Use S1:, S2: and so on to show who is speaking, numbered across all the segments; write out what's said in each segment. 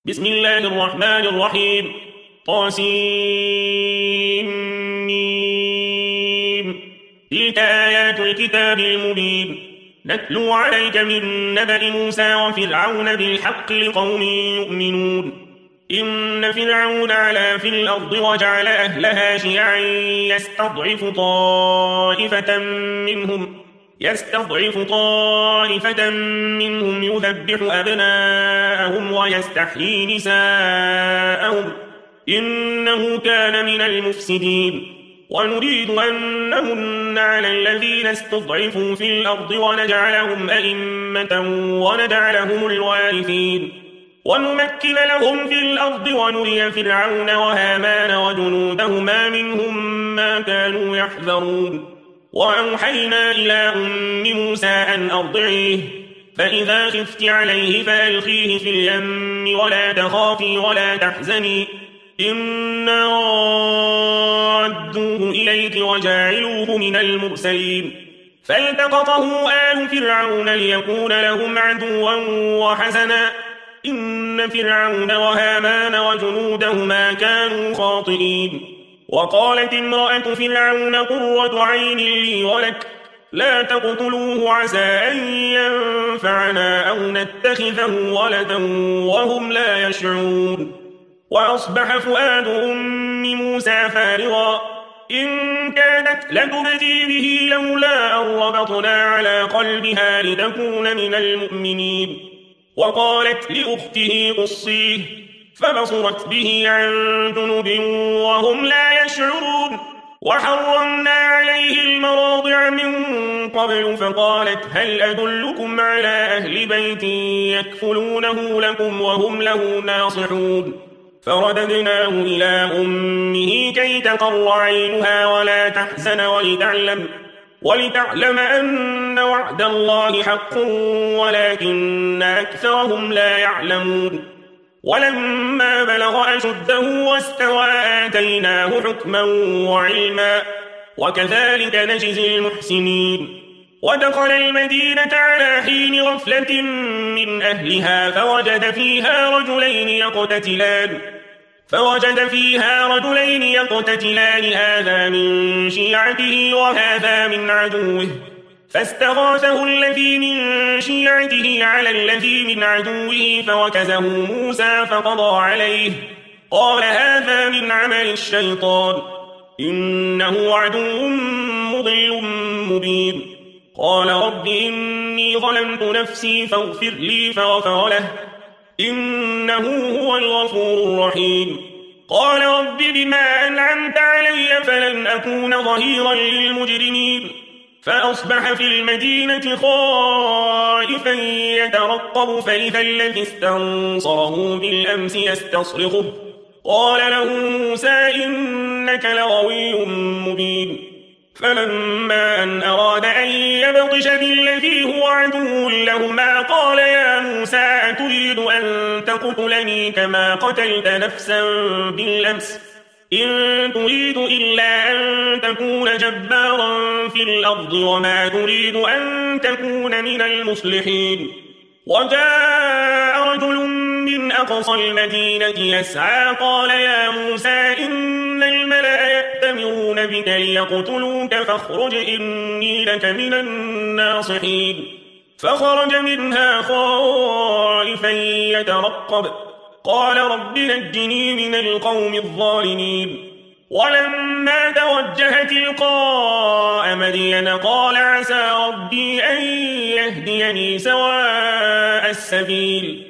S1: بسم الله الرحمن الرحيم. طاسيم. تلك آيات الكتاب المبين نتلو عليك من نبأ موسى وفرعون بالحق لقوم يؤمنون. إن فرعون علا في الأرض وجعل أهلها شيعا يستضعف طائفة منهم يذبح أبناءهم ويستحيي نساءهم إنه كان من المفسدين. ونريد أن نمن على الذين استضعفوا في الأرض ونجعلهم أئمة ونجعلهم الوارثين ونمكن لهم في الأرض ونري فرعون وهامان وجنودهما منهم ما كانوا يحذرون. وأوحينا إلى أم موسى أن أرضعيه فإذا خفت عليه فألقيه في اليم ولا تخافي ولا تحزني إنا رادوه إليك وجاعلوه من المرسلين. فالتقطه آل فرعون ليكون لهم عدوا وحزنا إن فرعون وهامان وجنودهما كانوا خاطئين. وقالت امرأة فرعون قرة عين لي ولك لا تقتلوه عسى أن ينفعنا أو نتخذه ولدا وهم لا يشعرون. وأصبح فؤاد أم موسى فارغا إن كانت لتبدي به لولا أن ربطنا على قلبها لتكون من المؤمنين. وقالت لأخته قصيه فبصرت به عن جنب وهم لا يشعرون. وحرمنا عليه المراضع من قبل فقالت هل أدلكم على أهل بيت يكفلونه لكم وهم له ناصحون. فرددناه إلى أمه كي تقر عينها ولا تحزن ولتعلم أن وعد الله حق ولكن أكثرهم لا يعلمون. ولما بلغ أشده واستوى آتيناه حكما وعلما وكذلك نجزي المحسنين. ودخل المدينة على حين غفلة من أهلها فوجد فيها رجلين يقتتلان هذا من شيعته وهذا من عدوه فاستغاثه الذي من شيعته على الذي من عدوه فوكزه موسى فقضى عليه قال هذا من عمل الشيطان إنه عدو مضل مبين. قال رب إني ظلمت نفسي فاغفر لي فغفر له إنه هو الغفور الرحيم. قال رب بما أنعمت علي فلن أكون ظهيرا للمجرمين. فأصبح في المدينة خائفا يترقب فإذا الذي استنصره بالأمس يستصرخه قال له موسى إنك لغوي مبين. فلما أن أراد أن يبطش بالذي هو عدو لهما قال يا موسى أتريد أن تقتلني كما قتلت نفسا بالأمس إن تريد إلا أن تكون جبارا في الأرض وما تريد أن تكون من المصلحين. وجاء رجل من أقصى المدينة يسعى قال يا موسى إن الملأ يأتمرون بك ليقتلوك فاخرج إني لك من الناصحين. فخرج منها خائفا يترقب قال رب نجني من القوم الظالمين. ولما توجه تلقاء مدين قال عسى ربي أن يهديني سواء السبيل.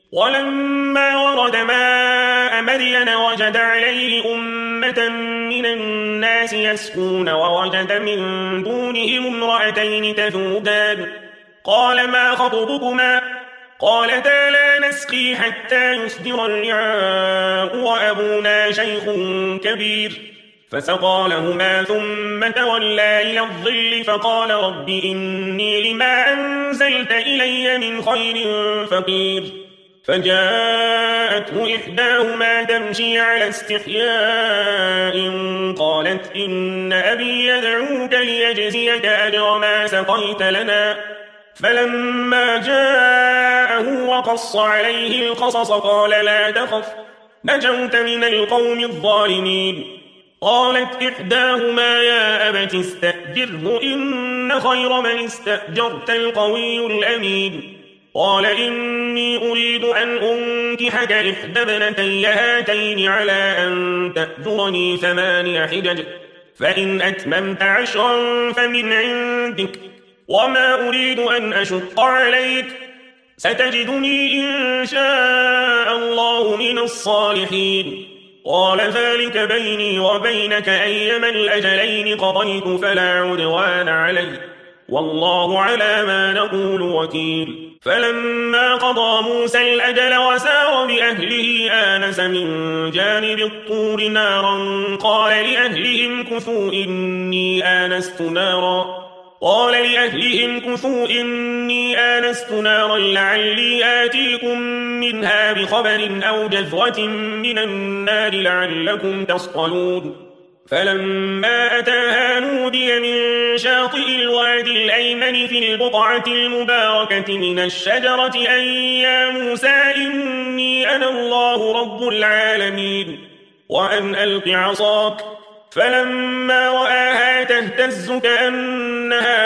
S1: ولما ورد ماء مدين وجد عليه أمة من الناس يسقون ووجد من دونهم امرأتين تذودان قال ما خطبكما قالتا لا نسقي حتى يصدر الرعاء وأبونا شيخ كبير. فسقى لهما ثم تولى إلى الظل فقال رب إني لما أنزلت إلي من خير فقير. فجاءته إحداهما تمشي على استحياء قالت إن أبي يدعوك ليجزيك أجر ما سقيت لنا فلما جاءه وقص عليه القصص قال لا تخف نجوت من القوم الظالمين. قالت إحداهما يا أبت استأجره إن خير من استأجرت القوي الأمين. قال إني أريد أن أنكحك إحدى ابنتي هاتين على أن تأجرني 8 حجج فإن أتممت 10 فمن عندك وما أريد أن أشق عليك ستجدني إن شاء الله من الصالحين. قال ذلك بيني وبينك أيما الأجلين قضيت فلا عدوان علي والله على ما نقول وكيل. فلما قضى موسى الأجل وسار بأهله آنس من جانب الطور نارا قال لأهلهم كثوا إني آنست نارا لعلي آتيكم منها بخبر أو جذوة من النار لعلكم تصطلون. فلما أتاها نودي من شاطئ الوادي الأيمن في البقعة المباركة من الشجرة أن يا موسى إني أنا الله رب العالمين وأن ألق عصاك. فلما رآها تهتز كأنها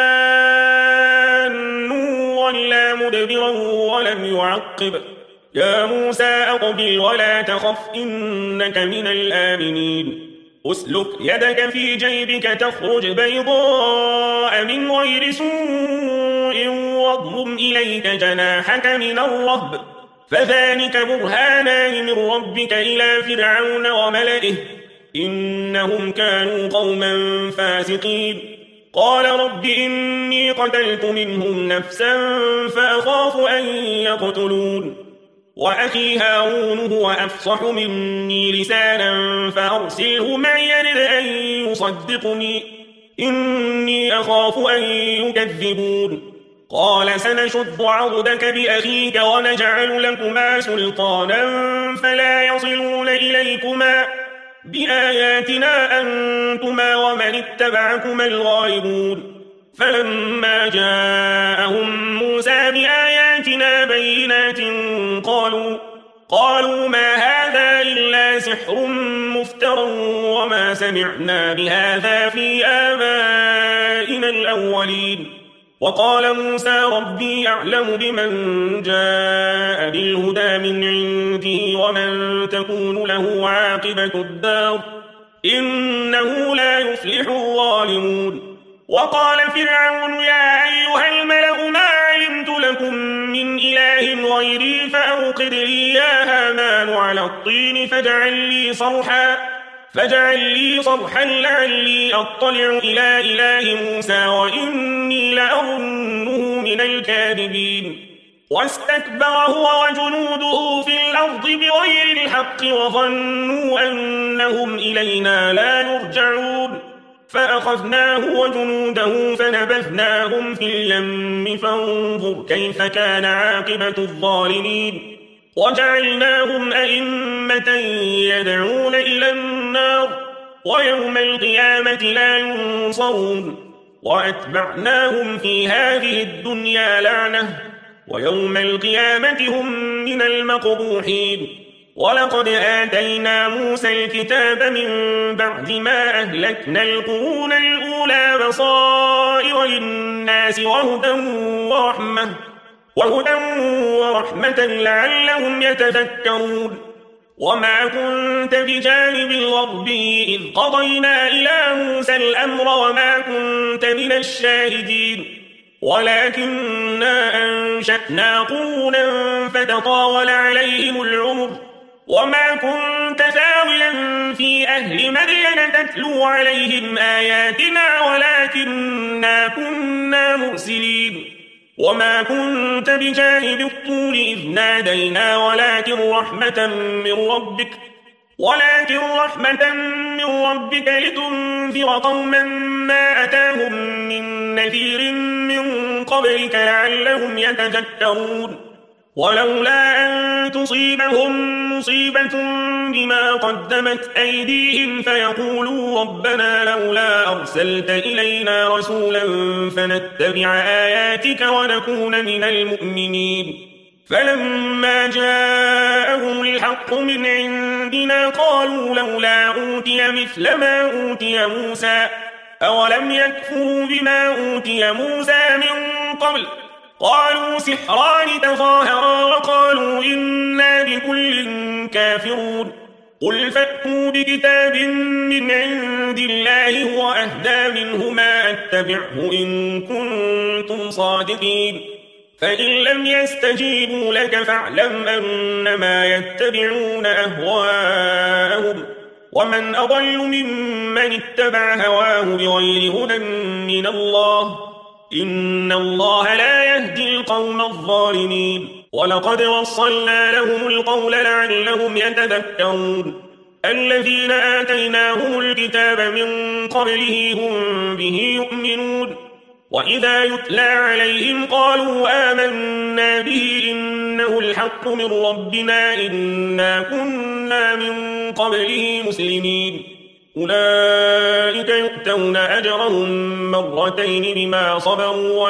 S1: جان ولا مدبرا ولم يعقب. يا موسى أقبل ولا تخف إنك من الآمنين. أسلك يدك في جيبك تخرج بيضاء من غير سوء واضم إليك جناحك من الرهب فذلك برهانان من ربك إلى فرعون وملئه إنهم كانوا قوما فاسقين. قال رب إني قتلت منهم نفسا فأخاف أن يقتلون وأخي هارون هو أفصح مني لسانا فأرسله معي يرد أن يصدقني إني أخاف أن يكذبون. قال سنشد عضدك بأخيك ونجعل لكما سلطانا فلا يصلون إليكما بآياتنا أنتما ومن اتبعكما الغالبون. فلما جاءهم موسى بآياتنا بينات قالوا ما هذا إلا سحر مفترى وما سمعنا بهذا في آبائنا الأولين. وقال موسى ربي أعلم بمن جاء بالهدى من عنده ومن تكون له عاقبة الدار إنه لا يفلح الظالمون. وقال فرعون يا أيها الملأ ما علمت لكم من إله غيري فأوقد لي يا هامان على الطين فاجعل لي صرحا لعلي أطلع إلى إله موسى وإني لأظنه من الكاذبين. واستكبر هو وجنوده في الأرض بغير الحق وظنوا أنهم إلينا لا يرجعون فأخذناه وجنوده فنبذناهم في اليم فانظر كيف كان عاقبة الظالمين. وجعلناهم أئمة يدعون إلى النار ويوم القيامة لا ينصرون. وأتبعناهم في هذه الدنيا لعنة ويوم القيامة هم من المقبوحين. ولقد آتينا موسى الكتاب من بعد ما أهلكنا القرون الأولى بصائر للناس وهدى ورحمة لعلهم يتذكرون. وما كنت بجانب الغربي إذ قضينا إلى موسى الأمر وما كنت من الشاهدين ولكننا أنشأنا قرونا فتطاول عليهم العمر وما كنت ثاويا في أهل مدين تتلو عليهم آياتنا ولكننا كنا مرسلين. وما كنت بجانب الطور إذ نادينا ولكن رحمة من ربك لتنذر قوما ما أتاهم من نذير من قبلك لعلهم يتذكرون. ولولا أن تصيبهم مصيبة بما قدمت أيديهم فيقولوا ربنا لولا أرسلت إلينا رسولا فنتبع آياتك ونكون من المؤمنين. فلما جاءهم الحق من عندنا قالوا لولا أوتي مثل ما أوتي موسى أولم يكفروا بما أوتي موسى من قبل قالوا سحران تظاهرا وقالوا إنا بكل كافرون. قل فأتوا بكتاب من عند الله هو أهدى منهما أتبعه إن كنتم صادقين. فإن لم يستجيبوا لك فاعلم أنما يتبعون أهواءهم ومن أضل ممن اتبع هواه بغير هدى من الله إن الله لا يهدي القوم الظالمين. ولقد وصلنا لهم القول لعلهم يتذكرون. الذين آتيناهم الكتاب من قبله هم به يؤمنون وإذا يتلى عليهم قالوا آمنا به إنه الحق من ربنا إنا كنا من قبله مسلمين. أولئك يؤتون أجرهم مرتين بما صبروا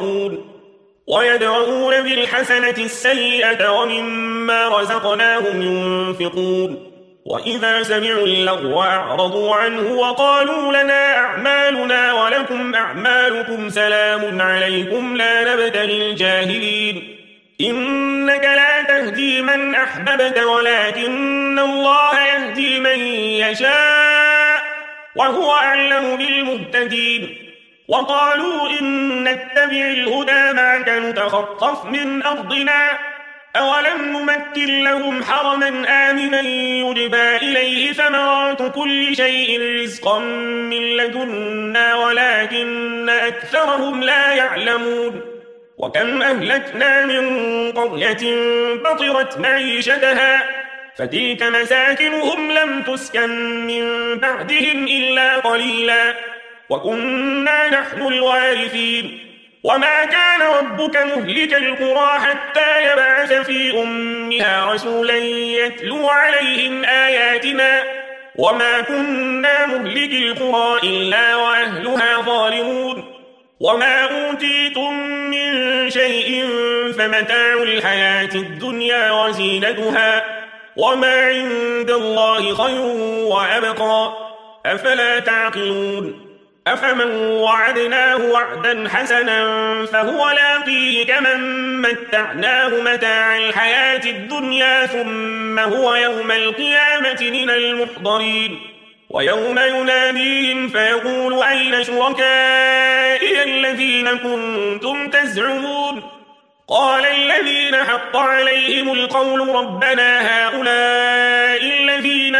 S1: ويدرؤون بالحسنة السيئة ومما رزقناهم ينفقون. وإذا سمعوا اللغو أعرضوا عنه وقالوا لنا أعمالنا ولكم أعمالكم سلام عليكم لا نبتغي الجاهلين. إنك لا تهدي من أحببت ولكن الله يهدي من يشاء وهو أعلم بالمهتدين. وقالوا إن نتبع الهدى معك نتخطف من أرضنا أولم نمكن لهم حرما آمنا يجبى إليه ثمرات كل شيء رزقا من لدنا ولكن أكثرهم لا يعلمون. وكم أهلكنا من قرية بطرت معيشتها فتلك مساكنهم لم تسكن من بعدهم إلا قليلا وكنا نحن الوارثين. وما كان ربك مهلك القرى حتى يبعث في أمها رسولا يتلو عليهم آياتنا وما كنا مهلك القرى إلا وأهلها ظالمون. وما أوتيتم من شيء فمتاع الحياة الدنيا وزينتها وما عند الله خير وأبقى أفلا تعقلون. أفمن وعدناه وعدا حسنا فهو لاقيه كمن متعناه متاع الحياة الدنيا ثم هو يوم القيامة من المحضرين. ويوم يناديهم فيقول أين شركائي الذين كنتم تزعمون قال الذين حق عليهم القول ربنا هؤلاء الذين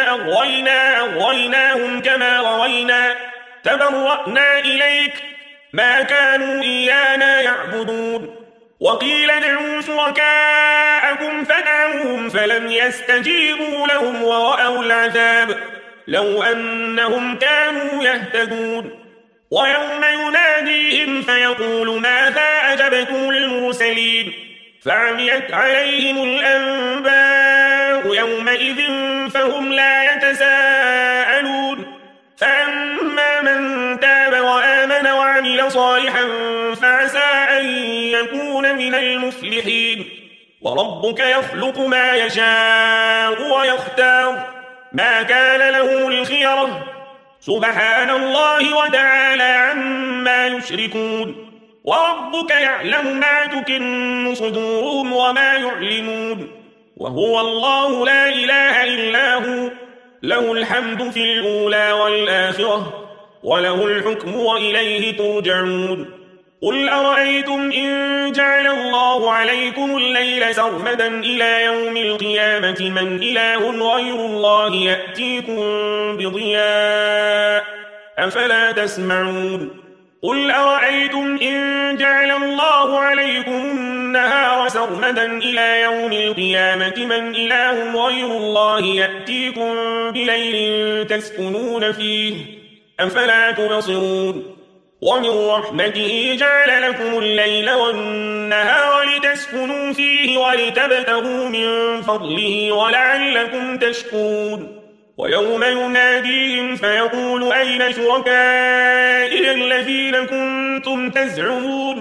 S1: أغويناهم كما غوينا تبرأنا إليك ما كانوا إيانا يعبدون. وقيل ادعوا شركاءكم فدعوهم فلم يستجيبوا لهم ورأوا العذاب لو أنهم كانوا يهتدون. ويوم يناديهم فيقول ماذا أجبتم المرسلين فعميت عليهم الأنباء يومئذ فهم لا يتساءلون. فأما من تاب وآمن وعمل صالحا فعسى أن يكون من المفلحين. وربك يخلق ما يشاء ويختار ما كان لهم الخيرة سبحان الله وتعالى عما يشركون. وربك يعلم ما تكن صدورهم وما يعلنون وهو الله لا إله إلا هو له الحمد في الأولى والآخرة وله الحكم وإليه ترجعون. قل أرأيتم إن جعل الله عليكم الليل سرمدا إلى يوم القيامة من إله غير الله يأتيكم بضياء أفلا تسمعون. قل أرأيتم إن جعل الله عليكم النهار سرمدا إلى يوم القيامة من إله غير الله يأتيكم بليل تسكنون فيه أفلا تبصرون. ومن رحمته جعل لكم الليل والنهار لتسكنوا فيه ولتبتغوا من فضله ولعلكم تشكرون ويوم يناديهم فيقول أين شركائي الذين كنتم تزعمون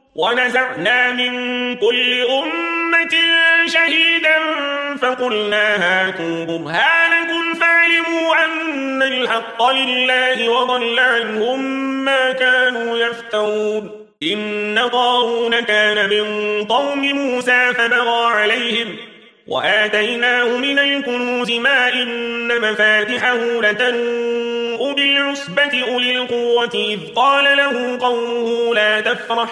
S1: ونزعنا من كل أمة شهيدا فقلنا هاتوا برهانكم فعلموا أن الحق لله وضل عنهم ما كانوا يفترون إن قارون كان من قوم موسى فبغى عليهم وآتيناه من الكنوز ما إن مفاتحه لتنوء بالعصبة أولي القوة إذ قال له قومه لا تفرح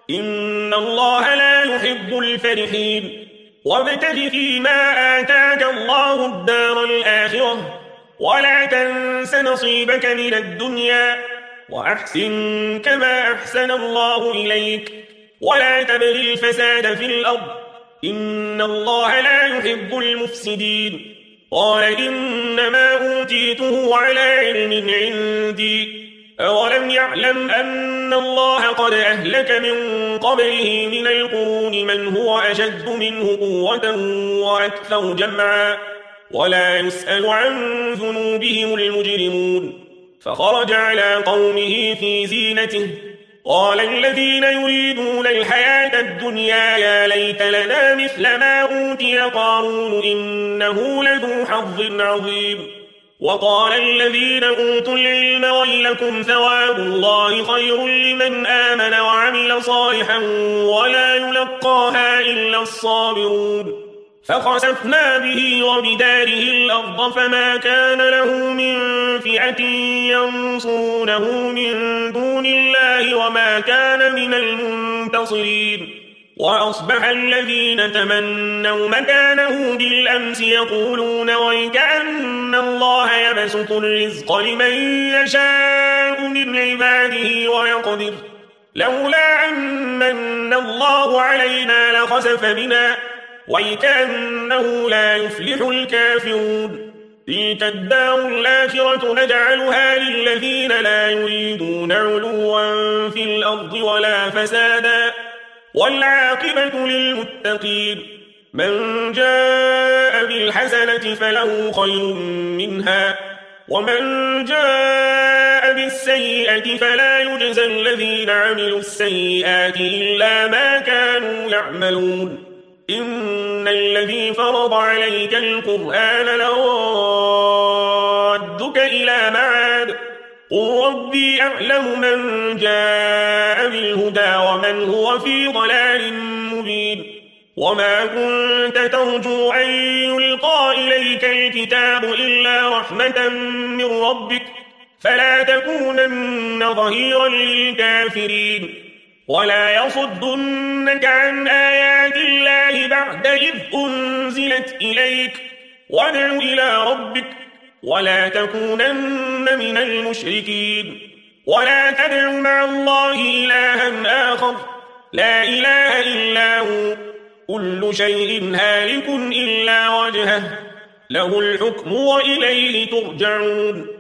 S1: إن الله لا يحب الفرحين وابتغ فيما آتاك الله الدار الآخرة ولا تنس نصيبك من الدنيا وأحسن كما أحسن الله إليك ولا تبغ الفساد في الأرض إن الله لا يحب المفسدين قال إنما أوتيته على علم عندي أولم يعلم أن الله قد أهلك من قبله من القرون من هو أشد منه قوة وأكثر جمعا ولا يسأل عن ذنوبهم المجرمون فخرج على قومه في زينته قال الذين يريدون الحياة الدنيا يا ليت لنا مثل ما أوتي قارون إنه لذو حظ عظيم وقال الذين أوتوا العلم ويلكم ثواب الله خير لمن آمن وعمل صالحا ولا يلقاها إلا الصابرون فخسفنا به وبداره الأرض فما كان له من فئة ينصرونه من دون الله وما كان من المنتصرين وأصبح الذين تمنوا مكانه بالأمس يقولون ويكأن الله يبسط الرزق لمن يشاء من عباده ويقدر لولا أمن الله علينا لخسف بنا ويكأنه لا يفلح الكافرون تلك الدار الآخرة نجعلها للذين لا يريدون علوا في الأرض ولا فسادا والعاقبة للمتقين من جاء بالحسنة فله خير منها ومن جاء بالسيئة فلا يجزى الذين عملوا السيئات إلا ما كانوا يعملون إن الذي فرض عليك القرآن لرادك إلى معاد قل ربي أعلم من جاء بالهدى ومن هو في ضلال مبين وما كنت ترجو أن يلقى إليك الكتاب إلا رحمة من ربك فلا تكونن ظهيرا للكافرين ولا يصدنك عن آيات الله بعد إذ أنزلت إليك وادع إلى ربك ولا تكونن من المشركين ولا تدع مع الله إلها آخر لا إله إلا هو كل شيء هالك إلا وجهه له الحكم وإليه ترجعون